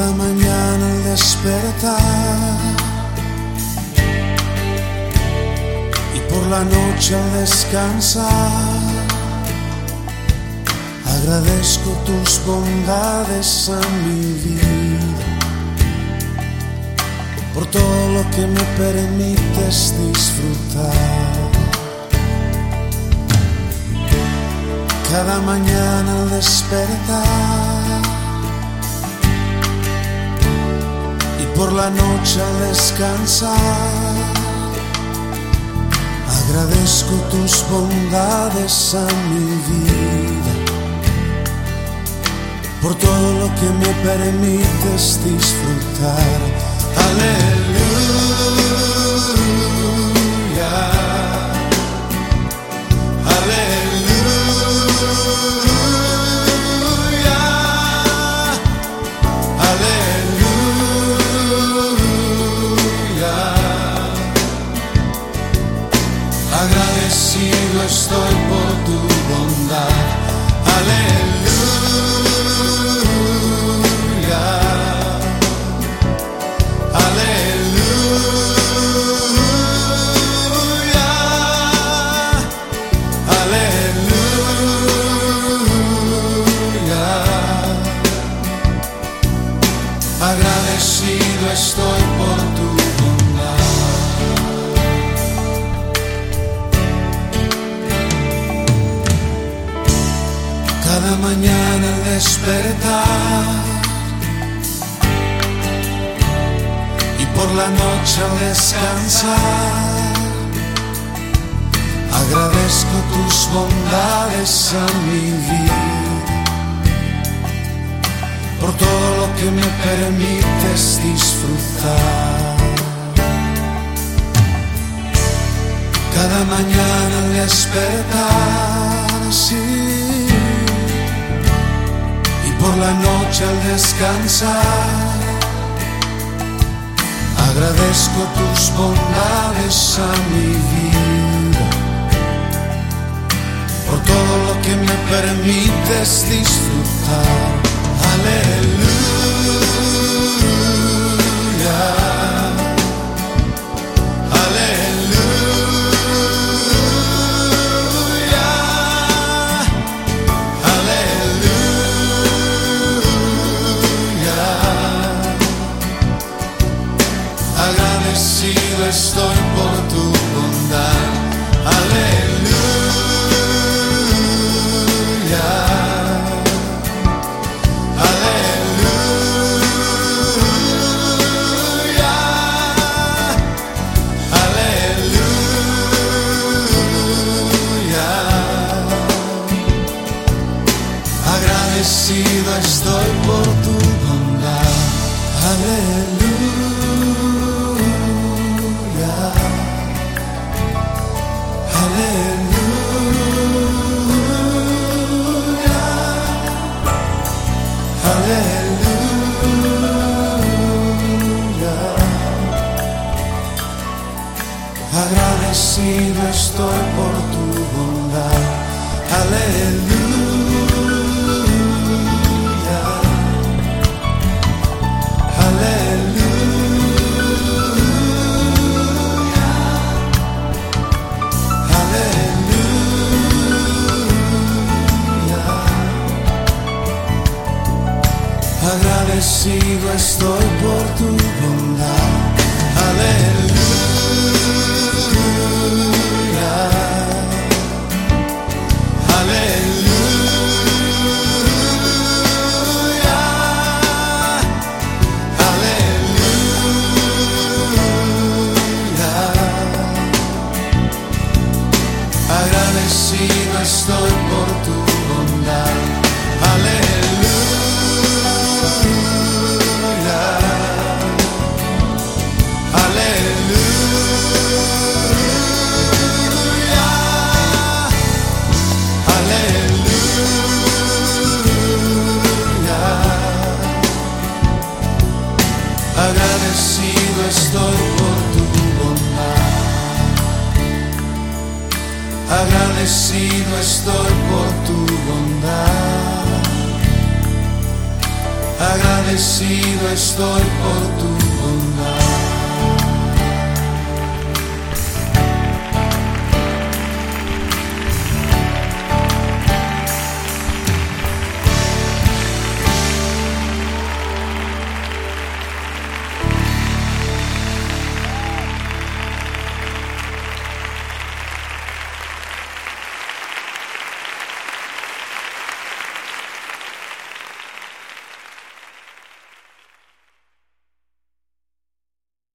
Cada mañana al despertar y por la noche al descansar, agradezco tus bondades a mi vida, por todo lo que me permites disfrutar. Cada mañana al despertar y por la noche al descansar, agradezco tus bondades a mi vida, por todo lo que me permites disfrutar. Aleluya, aleluya, aleluya. Agradecido estoy por tu bondad. Aleluya, aleluya, aleluya. Agradecido estoy por tu bondad. Cada mañana al despertar y por la noche al descansar, agradezco tus bondades a mi vida, por todo lo que me permites disfrutar. Cada mañana al despertar, sí, y por la noche al descansar, agradezco tus bondades a mi vida, por todo lo que me permites disfrutar. Aleluya, aleluya, aleluya. Agradecido estoy por tu bondad. Aleluya, aleluya, aleluya. Agradecido estoy por tu bondad. Aleluya, aleluya, aleluya. Agradecido estoy por tu bondad. Aleluya, aleluya, aleluya. Agradecido estoy por tu bondad. Aleluya, aleluya, aleluya. Agradecido estoy por tu bondad. Aleluya, aleluya. agradecido estoy por tu